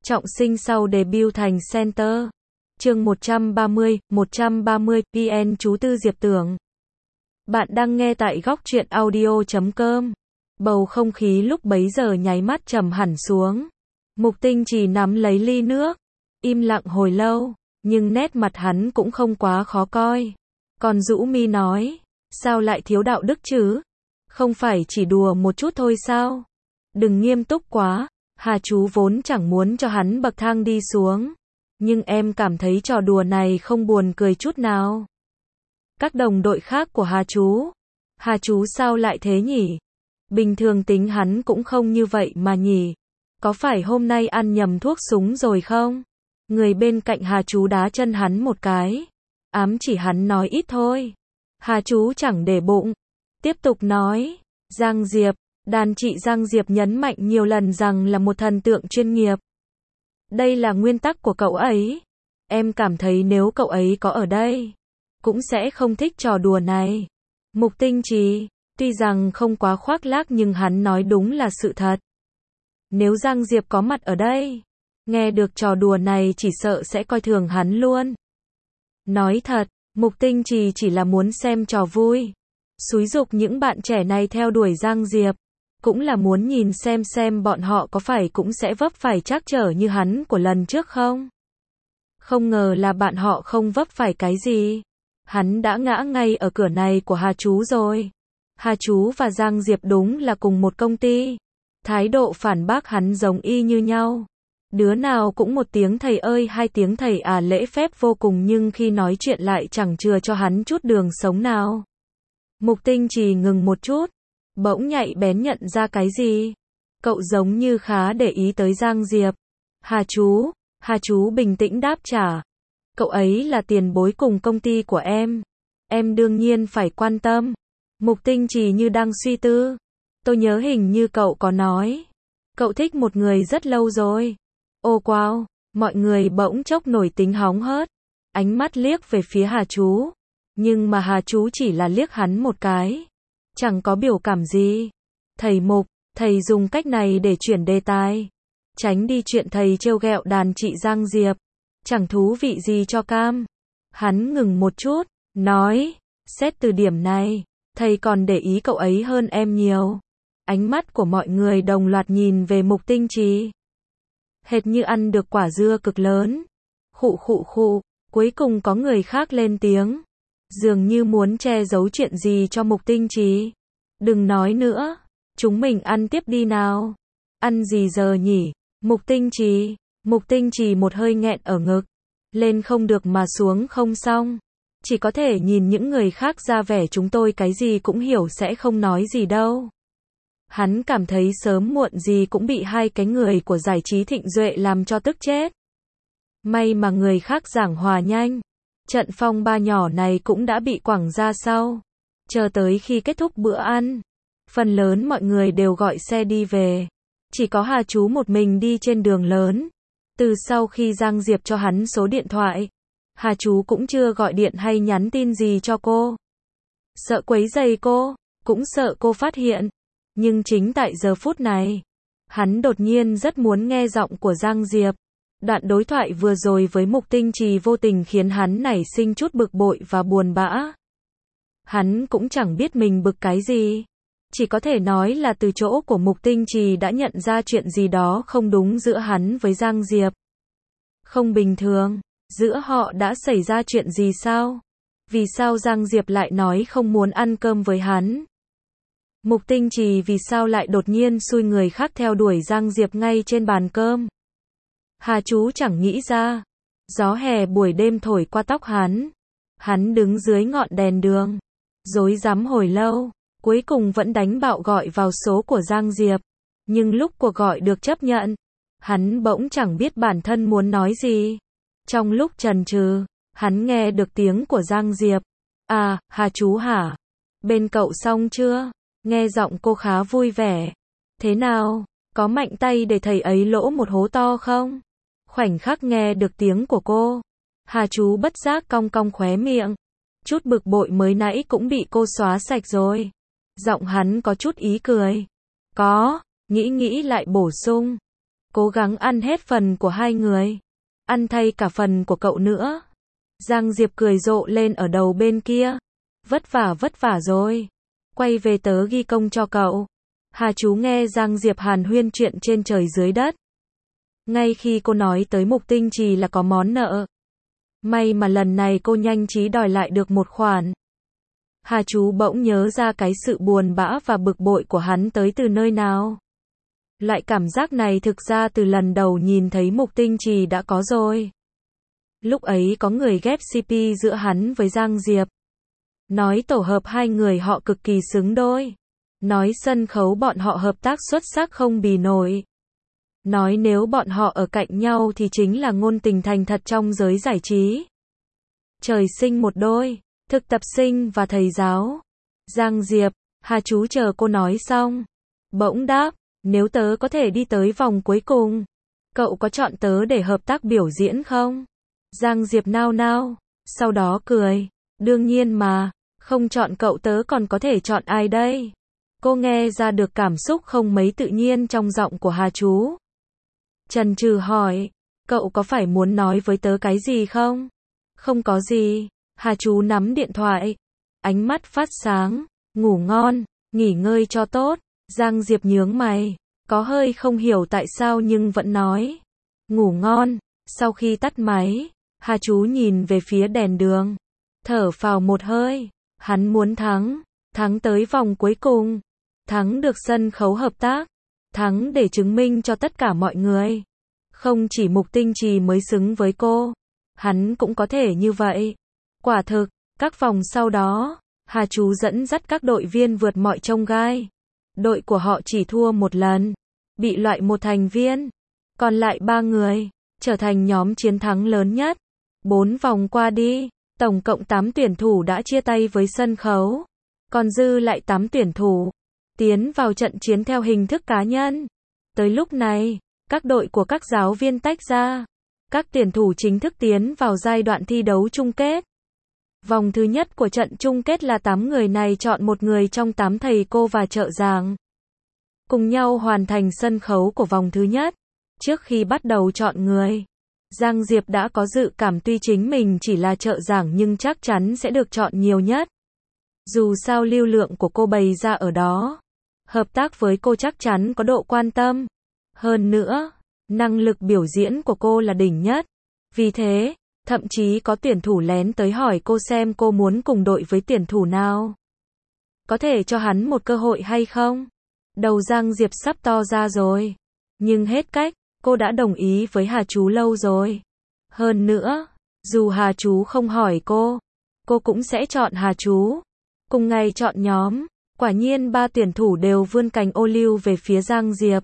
trọng sinh sau debut thành center. Chương 130, PN chú Tư Diệp Tưởng. Bạn đang nghe tại góc truyện audio.com. Bầu không khí lúc bấy giờ nháy mắt trầm hẳn xuống. Mục Tinh chỉ nắm lấy ly nước, im lặng hồi lâu, nhưng nét mặt hắn cũng không quá khó coi. Còn rũ mi nói, sao lại thiếu đạo đức chứ? Không phải chỉ đùa một chút thôi sao? Đừng nghiêm túc quá. Hà chú vốn chẳng muốn cho hắn bậc thang đi xuống, nhưng em cảm thấy trò đùa này không buồn cười chút nào. Các đồng đội khác của Hà chú sao lại thế nhỉ? Bình thường tính hắn cũng không như vậy mà nhỉ? Có phải hôm nay ăn nhầm thuốc súng rồi không? Người bên cạnh Hà chú đá chân hắn một cái, ám chỉ hắn nói ít thôi. Hà chú chẳng để bụng, tiếp tục nói, Giang Diệp. Đàn chị Giang Diệp nhấn mạnh nhiều lần rằng là một thần tượng chuyên nghiệp. Đây là nguyên tắc của cậu ấy. Em cảm thấy nếu cậu ấy có ở đây, cũng sẽ không thích trò đùa này. Mục Tinh Trì, tuy rằng không quá khoác lác nhưng hắn nói đúng là sự thật. Nếu Giang Diệp có mặt ở đây, nghe được trò đùa này chỉ sợ sẽ coi thường hắn luôn. Nói thật, Mục Tinh Trì chỉ là muốn xem trò vui, xúi giục những bạn trẻ này theo đuổi Giang Diệp. Cũng là muốn nhìn xem bọn họ có phải cũng sẽ vấp phải trắc trở như hắn của lần trước không? Không ngờ là bạn họ không vấp phải cái gì. Hắn đã ngã ngay ở cửa này của Hà chú rồi. Hà chú và Giang Diệp đúng là cùng một công ty. Thái độ phản bác hắn giống y như nhau. Đứa nào cũng một tiếng thầy ơi hai tiếng thầy à, lễ phép vô cùng, nhưng khi nói chuyện lại chẳng chừa cho hắn chút đường sống nào. Mục Tinh Trì ngừng một chút, bỗng nhạy bén nhận ra cái gì. Cậu giống như khá để ý tới Giang Diệp. Hà chú bình tĩnh đáp trả. Cậu ấy là tiền bối cùng công ty của em đương nhiên phải quan tâm. Mục Tinh Trì như đang suy tư. Tôi nhớ hình như cậu có nói, cậu thích một người rất lâu rồi. Ô wow, mọi người bỗng chốc nổi tính hóng hớt. Ánh mắt liếc về phía Hà chú. Nhưng mà Hà chú chỉ là liếc hắn một cái, chẳng có biểu cảm gì. Thầy Mục, thầy dùng cách này để chuyển đề tài, tránh đi chuyện thầy trêu ghẹo đàn chị Giang Diệp, chẳng thú vị gì cho cam. Hắn ngừng một chút, nói, xét từ điểm này, thầy còn để ý cậu ấy hơn em nhiều. Ánh mắt của mọi người đồng loạt nhìn về Mục Tinh Trì, hệt như ăn được quả dưa cực lớn. Khụ, cuối cùng có người khác lên tiếng, dường như muốn che giấu chuyện gì cho Mục Tinh Trì. Đừng nói nữa, chúng mình ăn tiếp đi nào. Ăn gì giờ nhỉ? Mục Tinh Trì một hơi nghẹn ở ngực, lên không được mà xuống không xong. Chỉ có thể nhìn những người khác ra vẻ chúng tôi cái gì cũng hiểu sẽ không nói gì đâu. Hắn cảm thấy sớm muộn gì cũng bị hai cái người của giải trí Thịnh Duệ làm cho tức chết. May mà người khác giảng hòa nhanh. Trận phong ba nhỏ này cũng đã bị quẳng ra sau. Chờ tới khi kết thúc bữa ăn, phần lớn mọi người đều gọi xe đi về. Chỉ có Hà chú một mình đi trên đường lớn. Từ sau khi Giang Diệp cho hắn số điện thoại, Hà chú cũng chưa gọi điện hay nhắn tin gì cho cô. Sợ quấy rầy cô, cũng sợ cô phát hiện. Nhưng chính tại giờ phút này, hắn đột nhiên rất muốn nghe giọng của Giang Diệp. Đoạn đối thoại vừa rồi với Mục Tinh Trì vô tình khiến hắn nảy sinh chút bực bội và buồn bã. Hắn cũng chẳng biết mình bực cái gì. Chỉ có thể nói là từ chỗ của Mục Tinh Trì đã nhận ra chuyện gì đó không đúng giữa hắn với Giang Diệp. Không bình thường, giữa họ đã xảy ra chuyện gì sao? Vì sao Giang Diệp lại nói không muốn ăn cơm với hắn? Mục Tinh Trì vì sao lại đột nhiên xui người khác theo đuổi Giang Diệp ngay trên bàn cơm? Hà chú chẳng nghĩ ra. Gió hè buổi đêm thổi qua tóc hắn. Hắn đứng dưới ngọn đèn đường, rối rắm hồi lâu, cuối cùng vẫn đánh bạo gọi vào số của Giang Diệp. Nhưng lúc cuộc gọi được chấp nhận, hắn bỗng chẳng biết bản thân muốn nói gì. Trong lúc chần chừ, hắn nghe được tiếng của Giang Diệp. À, Hà chú hả? Bên cậu xong chưa? Nghe giọng cô khá vui vẻ. Thế nào, có mạnh tay để thầy ấy lỗ một hố to không? Khoảnh khắc nghe được tiếng của cô, Hà chú bất giác cong cong khóe miệng. Chút bực bội mới nãy cũng bị cô xóa sạch rồi. Giọng hắn có chút ý cười. Có, nghĩ lại bổ sung. Cố gắng ăn hết phần của hai người. Ăn thay cả phần của cậu nữa. Giang Diệp cười rộ lên ở đầu bên kia. Vất vả rồi. Quay về tớ ghi công cho cậu. Hà Chú nghe Giang Diệp hàn huyên chuyện trên trời dưới đất. Ngay khi cô nói tới Mục Tinh Trì là có món nợ. May mà lần này cô nhanh trí đòi lại được một khoản. Hà Chú bỗng nhớ ra cái sự buồn bã và bực bội của hắn tới từ nơi nào. Loại cảm giác này thực ra từ lần đầu nhìn thấy Mục Tinh Trì đã có rồi. Lúc ấy có người ghép CP giữa hắn với Giang Diệp. Nói tổ hợp hai người họ cực kỳ xứng đôi. Nói sân khấu bọn họ hợp tác xuất sắc không bì nổi. Nói nếu bọn họ ở cạnh nhau thì chính là ngôn tình thành thật trong giới giải trí. Trời sinh một đôi, thực tập sinh và thầy giáo. Giang Diệp, Hà Chú chờ cô nói xong. Bỗng đáp, nếu tớ có thể đi tới vòng cuối cùng, cậu có chọn tớ để hợp tác biểu diễn không? Giang Diệp nao nao, sau đó cười. Đương nhiên mà, không chọn cậu tớ còn có thể chọn ai đây? Cô nghe ra được cảm xúc không mấy tự nhiên trong giọng của Hà Chú. Chần chừ hỏi, cậu có phải muốn nói với tớ cái gì không? Không có gì. Hà Chú nắm điện thoại. Ánh mắt phát sáng. Ngủ ngon, nghỉ ngơi cho tốt. Giang Diệp nhướng mày. Có hơi không hiểu tại sao nhưng vẫn nói. Ngủ ngon. Sau khi tắt máy, Hà Chú nhìn về phía đèn đường. Thở phào một hơi. Hắn muốn thắng. Thắng tới vòng cuối cùng. Thắng được sân khấu hợp tác. Thắng để chứng minh cho tất cả mọi người. Không chỉ Mục Tinh Trì mới xứng với cô. Hắn cũng có thể như vậy. Quả thực, các vòng sau đó, Hà Chú dẫn dắt các đội viên vượt mọi chông gai. Đội của họ chỉ thua một lần. Bị loại một thành viên. Còn lại 3 người, trở thành nhóm chiến thắng lớn nhất. 4 vòng qua đi, tổng cộng 8 tuyển thủ đã chia tay với sân khấu. Còn dư lại 8 tuyển thủ. Tiến vào trận chiến theo hình thức cá nhân. Tới lúc này, các đội của các giáo viên tách ra. Các tuyển thủ chính thức tiến vào giai đoạn thi đấu chung kết. Vòng thứ nhất của trận chung kết là 8 người này chọn một người trong 8 thầy cô và trợ giảng. Cùng nhau hoàn thành sân khấu của vòng thứ nhất. Trước khi bắt đầu chọn người, Giang Diệp đã có dự cảm tuy chính mình chỉ là trợ giảng nhưng chắc chắn sẽ được chọn nhiều nhất. Dù sao lưu lượng của cô bày ra ở đó. Hợp tác với cô chắc chắn có độ quan tâm. Hơn nữa, năng lực biểu diễn của cô là đỉnh nhất. Vì thế, thậm chí có tuyển thủ lén tới hỏi cô xem cô muốn cùng đội với tuyển thủ nào. Có thể cho hắn một cơ hội hay không? Đầu Giang Diệp sắp to ra rồi. Nhưng hết cách, cô đã đồng ý với Hà Chú lâu rồi. Hơn nữa, dù Hà Chú không hỏi cô cũng sẽ chọn Hà Chú. Cùng ngày chọn nhóm, quả nhiên 3 tuyển thủ đều vươn cánh ô liu về phía Giang Diệp.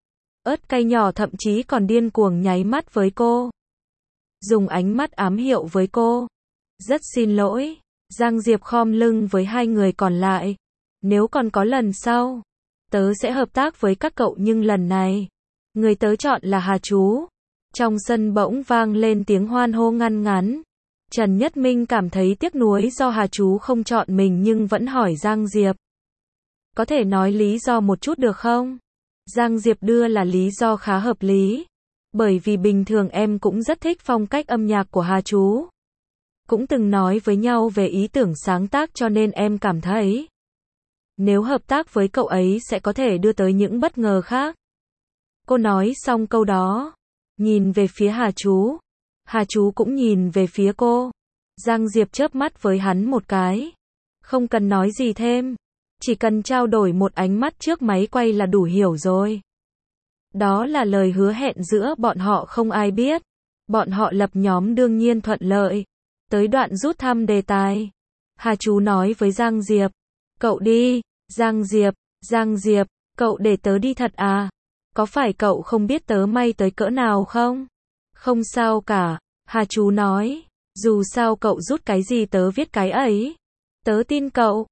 Ớt cay nhỏ thậm chí còn điên cuồng nháy mắt với cô. Dùng ánh mắt ám hiệu với cô. Rất xin lỗi. Giang Diệp khom lưng với 2 người còn lại. Nếu còn có lần sau, tớ sẽ hợp tác với các cậu nhưng lần này, người tớ chọn là Hà Chú. Trong sân bỗng vang lên tiếng hoan hô ngăn ngắn. Trần Nhất Minh cảm thấy tiếc nuối do Hà Chú không chọn mình nhưng vẫn hỏi Giang Diệp. Có thể nói lý do một chút được không? Giang Diệp đưa là lý do khá hợp lý. Bởi vì bình thường em cũng rất thích phong cách âm nhạc của Hà Chú. Cũng từng nói với nhau về ý tưởng sáng tác cho nên em cảm thấy nếu hợp tác với cậu ấy sẽ có thể đưa tới những bất ngờ khác. Cô nói xong câu đó, nhìn về phía Hà Chú. Hà Chú cũng nhìn về phía cô. Giang Diệp chớp mắt với hắn một cái. Không cần nói gì thêm. Chỉ cần trao đổi một ánh mắt trước máy quay là đủ hiểu rồi. Đó là lời hứa hẹn giữa bọn họ không ai biết. Bọn họ lập nhóm đương nhiên thuận lợi. Tới đoạn rút thăm đề tài. Hà Chú nói với Giang Diệp. Cậu đi. Giang Diệp, cậu để tớ đi thật à? Có phải cậu không biết tớ may tới cỡ nào không? Không sao cả. Hà Chú nói. Dù sao cậu rút cái gì tớ viết cái ấy. Tớ tin cậu.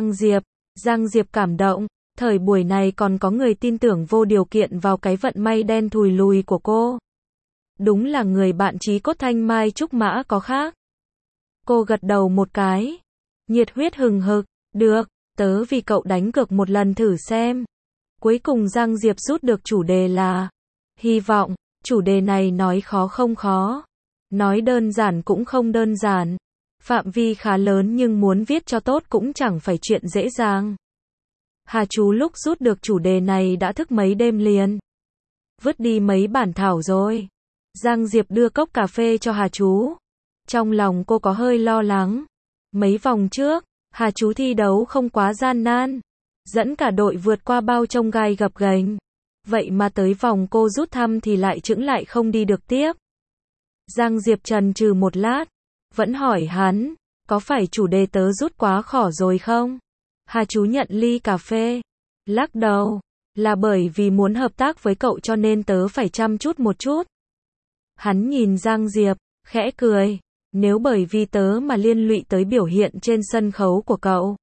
Giang Diệp cảm động. Thời buổi này còn có người tin tưởng vô điều kiện vào cái vận may đen thùi lùi của cô. Đúng là người bạn chí cốt thanh mai trúc mã có khác. Cô gật đầu một cái. Nhiệt huyết hừng hực. Được, tớ vì cậu đánh cược một lần thử xem. Cuối cùng Giang Diệp rút được chủ đề là Hy vọng, chủ đề này nói khó không khó. Nói đơn giản cũng không đơn giản. Phạm vi khá lớn nhưng muốn viết cho tốt cũng chẳng phải chuyện dễ dàng. Hà chú lúc rút được chủ đề này đã thức mấy đêm liền. Vứt đi mấy bản thảo rồi. Giang Diệp đưa cốc cà phê cho Hà chú. Trong lòng cô có hơi lo lắng. Mấy vòng trước, Hà chú thi đấu không quá gian nan. Dẫn cả đội vượt qua bao chông gai gập ghềnh. Vậy mà tới vòng cô rút thăm thì lại chững lại không đi được tiếp. Giang Diệp chần chừ một lát. Vẫn hỏi hắn, có phải chủ đề tớ rút quá khó rồi không? Hà chú nhận ly cà phê. Lắc đầu, là bởi vì muốn hợp tác với cậu cho nên tớ phải chăm chút một chút. Hắn nhìn Giang Diệp, khẽ cười. Nếu bởi vì tớ mà liên lụy tới biểu hiện trên sân khấu của cậu,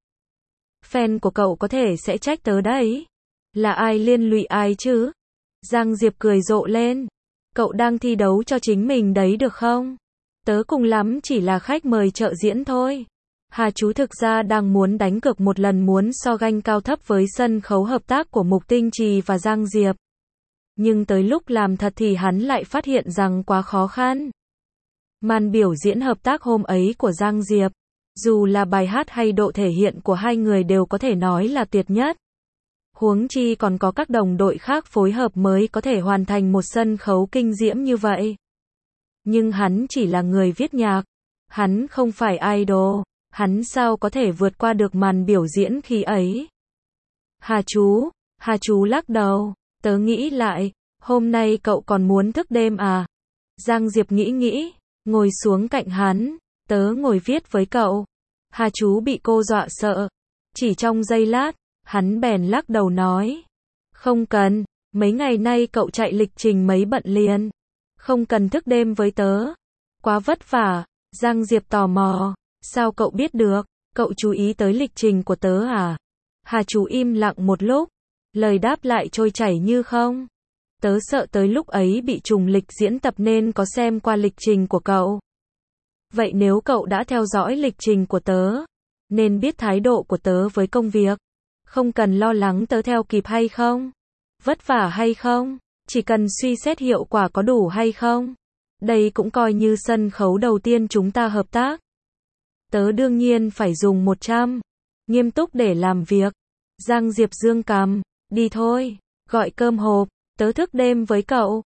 fan của cậu có thể sẽ trách tớ đấy. Là ai liên lụy ai chứ? Giang Diệp cười rộ lên. Cậu đang thi đấu cho chính mình đấy được không? Tớ cùng lắm chỉ là khách mời trợ diễn thôi. Hà chú thực ra đang muốn đánh cược một lần, muốn so ganh cao thấp với sân khấu hợp tác của Mục Tinh Trì và Giang Diệp. Nhưng tới lúc làm thật thì hắn lại phát hiện rằng quá khó khăn. Màn biểu diễn hợp tác hôm ấy của Giang Diệp, dù là bài hát hay độ thể hiện của hai người đều có thể nói là tuyệt nhất. Huống chi còn có các đồng đội khác phối hợp mới có thể hoàn thành một sân khấu kinh diễm như vậy. Nhưng hắn chỉ là người viết nhạc. Hắn không phải idol. Hắn sao có thể vượt qua được màn biểu diễn khi ấy? Hà chú lắc đầu. Tớ nghĩ lại, hôm nay cậu còn muốn thức đêm à? Giang Diệp nghĩ, ngồi xuống cạnh hắn. Tớ ngồi viết với cậu. Hà chú bị cô dọa sợ. Chỉ trong giây lát, hắn bèn lắc đầu nói. Không cần, mấy ngày nay cậu chạy lịch trình mấy bận liền. Không cần thức đêm với tớ. Quá vất vả. Giang Diệp tò mò. Sao cậu biết được? Cậu chú ý tới lịch trình của tớ à? Hà chú im lặng một lúc. Lời đáp lại trôi chảy như không. Tớ sợ tới lúc ấy bị trùng lịch diễn tập nên có xem qua lịch trình của cậu. Vậy nếu cậu đã theo dõi lịch trình của tớ, nên biết thái độ của tớ với công việc. Không cần lo lắng tớ theo kịp hay không, vất vả hay không, chỉ cần suy xét hiệu quả có đủ hay không. Đây cũng coi như sân khấu đầu tiên chúng ta hợp tác. Tớ đương nhiên phải dùng 100 nghiêm túc để làm việc. Giang Diệp dương cằm, đi thôi, gọi cơm hộp, tớ thức đêm với cậu.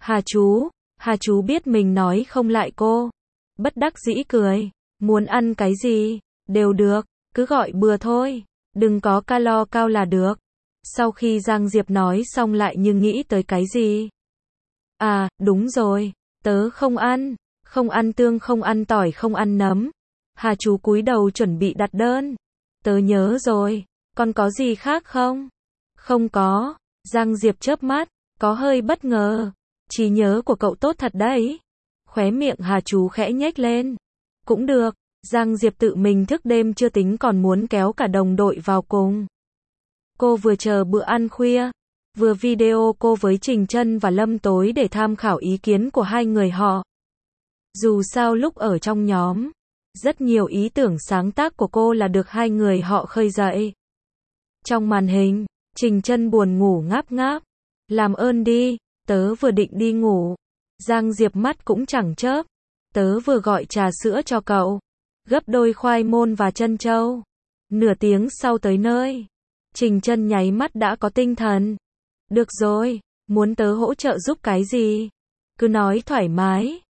Hà chú biết mình nói không lại cô. Bất đắc dĩ cười, muốn ăn cái gì, đều được, cứ gọi bừa thôi, đừng có calo cao là được. Sau khi Giang Diệp nói xong lại nhưng nghĩ tới cái gì. À, đúng rồi, tớ không ăn tương, không ăn tỏi, không ăn nấm. Hà chú cúi đầu chuẩn bị đặt đơn. Tớ nhớ rồi, còn có gì khác không? Không có. Giang Diệp chớp mắt, có hơi bất ngờ. Trí nhớ của cậu tốt thật đấy. Khóe miệng Hà chú khẽ nhếch lên. Cũng được, Giang Diệp tự mình thức đêm chưa tính còn muốn kéo cả đồng đội vào cùng. Cô vừa chờ bữa ăn khuya, vừa video cô với Trình Trân và Lâm Tối để tham khảo ý kiến của hai người họ. Dù sao lúc ở trong nhóm, rất nhiều ý tưởng sáng tác của cô là được hai người họ khơi dậy. Trong màn hình, Trình Trân buồn ngủ ngáp ngáp. Làm ơn đi, tớ vừa định đi ngủ. Giang Diệp mắt cũng chẳng chớp. Tớ vừa gọi trà sữa cho cậu. Gấp đôi khoai môn và trân châu. Nửa tiếng sau tới nơi. Trình Trân nháy mắt đã có tinh thần. Được rồi, muốn tớ hỗ trợ giúp cái gì? Cứ nói thoải mái.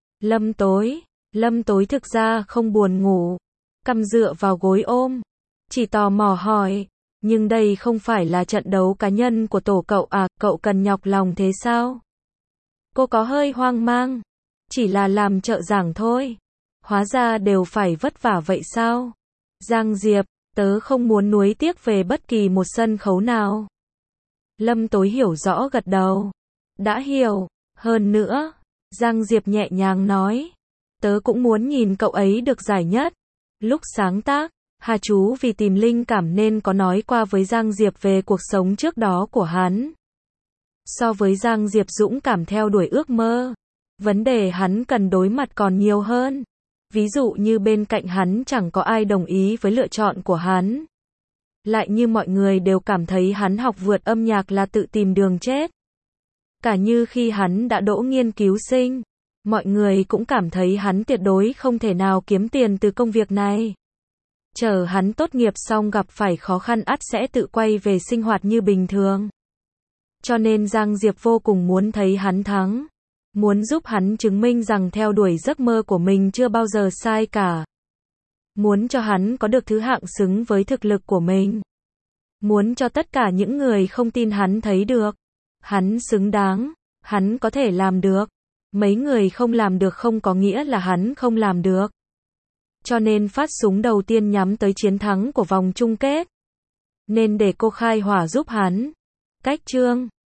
Lâm Tối thực ra không buồn ngủ. Cằm dựa vào gối ôm. Chỉ tò mò hỏi. Nhưng đây không phải là trận đấu cá nhân của tổ cậu à, cậu cần nhọc lòng thế sao? Cô có hơi hoang mang. Chỉ là làm trợ giảng thôi. Hóa ra đều phải vất vả vậy sao? Giang Diệp, tớ không muốn nuối tiếc về bất kỳ một sân khấu nào. Lâm Tối hiểu rõ gật đầu. Đã hiểu. Hơn nữa, Giang Diệp nhẹ nhàng nói. Tớ cũng muốn nhìn cậu ấy được giải nhất. Lúc sáng tác, Hà chú vì tìm linh cảm nên có nói qua với Giang Diệp về cuộc sống trước đó của hắn. So với Giang Diệp dũng cảm theo đuổi ước mơ, vấn đề hắn cần đối mặt còn nhiều hơn. Ví dụ như bên cạnh hắn chẳng có ai đồng ý với lựa chọn của hắn. Lại như mọi người đều cảm thấy hắn học vượt âm nhạc là tự tìm đường chết. Cả như khi hắn đã đỗ nghiên cứu sinh, mọi người cũng cảm thấy hắn tuyệt đối không thể nào kiếm tiền từ công việc này. Chờ hắn tốt nghiệp xong gặp phải khó khăn ắt sẽ tự quay về sinh hoạt như bình thường. Cho nên Giang Diệp vô cùng muốn thấy hắn thắng. Muốn giúp hắn chứng minh rằng theo đuổi giấc mơ của mình chưa bao giờ sai cả. Muốn cho hắn có được thứ hạng xứng với thực lực của mình. Muốn cho tất cả những người không tin hắn thấy được. Hắn xứng đáng. Hắn có thể làm được. Mấy người không làm được không có nghĩa là hắn không làm được. Cho nên phát súng đầu tiên nhắm tới chiến thắng của vòng chung kết. Nên để cô khai hỏa giúp hắn. Cách chương